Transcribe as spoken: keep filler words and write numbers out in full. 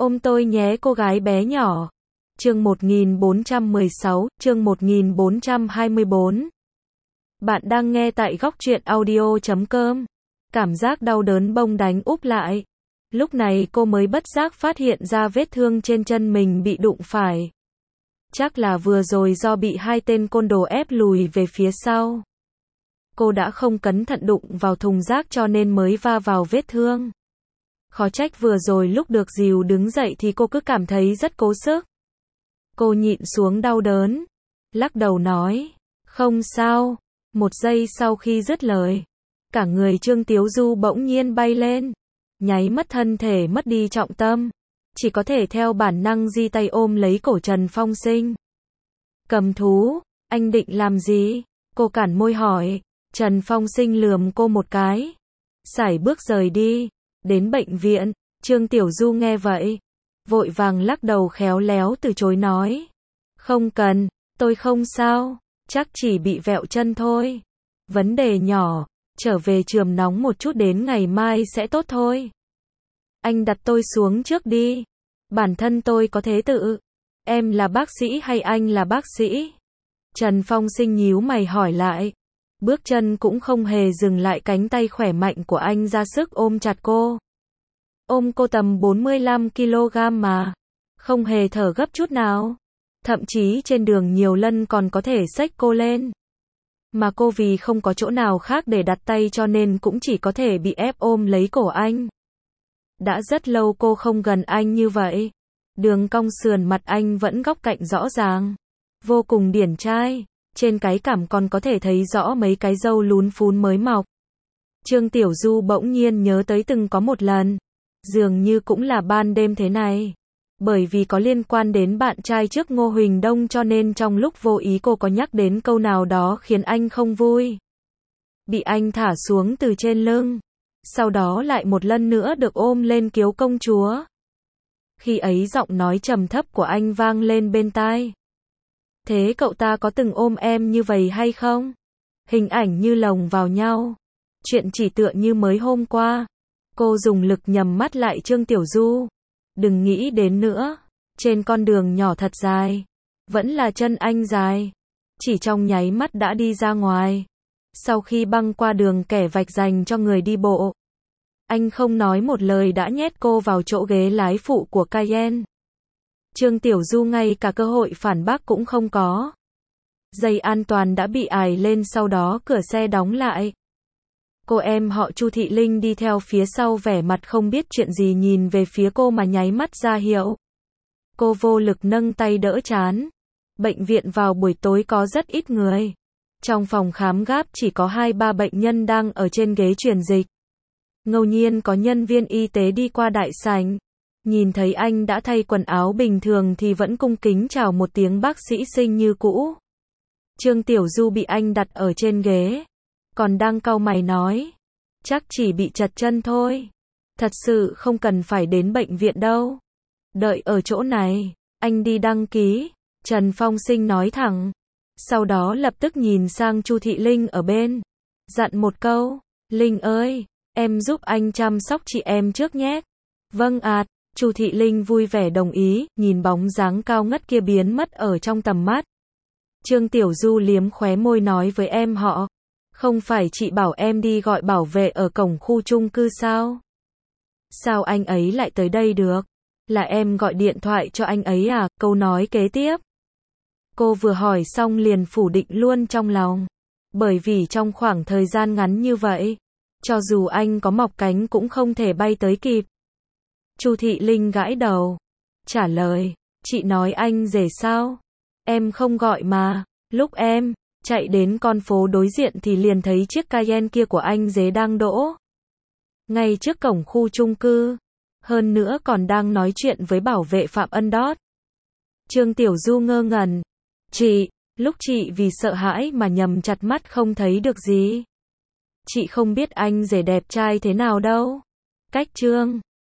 Ôm tôi nhé cô gái bé nhỏ. Chương một nghìn bốn trăm mười sáu, chương một nghìn bốn trăm hai mươi bốn. Bạn đang nghe tại góc truyện audio chấm com. Cảm giác đau đớn bông đánh úp lại. Lúc này cô mới bất giác phát hiện ra vết thương trên chân mình bị đụng phải. Chắc là vừa rồi do bị hai tên côn đồ ép lùi về phía sau. Cô đã không cẩn thận đụng vào thùng rác cho nên mới va vào vết thương. Khó trách vừa rồi lúc được dìu đứng dậy thì cô cứ cảm thấy rất cố sức. Cô nhịn xuống đau đớn, lắc đầu nói, không sao. Một giây sau khi dứt lời, cả người Trương Tiếu Du bỗng nhiên bay lên, nháy mắt thân thể mất đi trọng tâm, chỉ có thể theo bản năng giơ tay ôm lấy cổ Trần Phong Sinh. Cầm thú, anh định làm gì? Cô cản môi hỏi. Trần Phong Sinh lườm cô một cái, sải bước rời đi. Đến bệnh viện, Trương Tiểu Du nghe vậy, vội vàng lắc đầu khéo léo từ chối nói, không cần, tôi không sao, chắc chỉ bị vẹo chân thôi. Vấn đề nhỏ, trở về trường nóng một chút đến ngày mai sẽ tốt thôi. Anh đặt tôi xuống trước đi, bản thân tôi có thế tự. Em là bác sĩ hay anh là bác sĩ? Trần Phong Sinh nhíu mày hỏi lại. Bước chân cũng không hề dừng lại, cánh tay khỏe mạnh của anh ra sức ôm chặt cô. Ôm cô tầm bốn mươi lăm ki lô gam mà, không hề thở gấp chút nào. Thậm chí trên đường nhiều lần còn có thể xách cô lên. Mà cô vì không có chỗ nào khác để đặt tay cho nên cũng chỉ có thể bị ép ôm lấy cổ anh. Đã rất lâu cô không gần anh như vậy. Đường cong sườn mặt anh vẫn góc cạnh rõ ràng, vô cùng điển trai. Trên cái cằm còn có thể thấy rõ mấy cái râu lún phún mới mọc. Trương Tiểu Du bỗng nhiên nhớ tới từng có một lần, dường như cũng là ban đêm thế này. Bởi vì có liên quan đến bạn trai trước Ngô Huỳnh Đông cho nên trong lúc vô ý cô có nhắc đến câu nào đó khiến anh không vui. Bị anh thả xuống từ trên lưng, sau đó lại một lần nữa được ôm lên kiếu công chúa. Khi ấy giọng nói trầm thấp của anh vang lên bên tai. Thế cậu ta có từng ôm em như vậy hay không? Hình ảnh như lồng vào nhau. Chuyện chỉ tựa như mới hôm qua. Cô dùng lực nhắm mắt lại Trương Tiểu Du. Đừng nghĩ đến nữa. Trên con đường nhỏ thật dài, vẫn là chân anh dài. Chỉ trong nháy mắt đã đi ra ngoài. Sau khi băng qua đường kẻ vạch dành cho người đi bộ, anh không nói một lời đã nhét cô vào chỗ ghế lái phụ của Cayenne. Trương Tiểu Du ngay cả cơ hội phản bác cũng không có. Dây an toàn đã bị ải lên, sau đó cửa xe đóng lại. Cô em họ Chu Thị Linh đi theo phía sau, vẻ mặt không biết chuyện gì nhìn về phía cô mà nháy mắt ra hiệu. Cô vô lực nâng tay đỡ trán. Bệnh viện vào buổi tối có rất ít người. Trong phòng khám gáp chỉ có hai ba bệnh nhân đang ở trên ghế truyền dịch. Ngẫu nhiên có nhân viên y tế đi qua đại sảnh. Nhìn thấy anh đã thay quần áo bình thường thì vẫn cung kính chào một tiếng bác sĩ Sinh như cũ. Trương Tiểu Du bị anh đặt ở trên ghế, còn đang cau mày nói, chắc chỉ bị trật chân thôi. Thật sự không cần phải đến bệnh viện đâu. Đợi ở chỗ này, anh đi đăng ký. Trần Phong Sinh nói thẳng. Sau đó lập tức nhìn sang Chu Thị Linh ở bên, dặn một câu, Linh ơi, em giúp anh chăm sóc chị em trước nhé. Vâng ạ. Chu Thị Linh vui vẻ đồng ý, nhìn bóng dáng cao ngất kia biến mất ở trong tầm mắt. Trương Tiểu Du liếm khóe môi nói với em họ, không phải chị bảo em đi gọi bảo vệ ở cổng khu chung cư sao? Sao anh ấy lại tới đây được? Là em gọi điện thoại cho anh ấy à? Câu nói kế tiếp, cô vừa hỏi xong liền phủ định luôn trong lòng. Bởi vì trong khoảng thời gian ngắn như vậy, cho dù anh có mọc cánh cũng không thể bay tới kịp. Chu Thị Linh gãi đầu, trả lời, chị nói anh rể sao? Em không gọi mà. Lúc em chạy đến con phố đối diện thì liền thấy chiếc Cayenne kia của anh rể đang đỗ ngay trước cổng khu chung cư. Hơn nữa còn đang nói chuyện với bảo vệ Phạm Ân Đót. Trương Tiểu Du ngơ ngẩn. Chị, lúc chị vì sợ hãi mà nhầm chặt mắt không thấy được gì. Chị không biết anh rể đẹp trai thế nào đâu. Cách Trương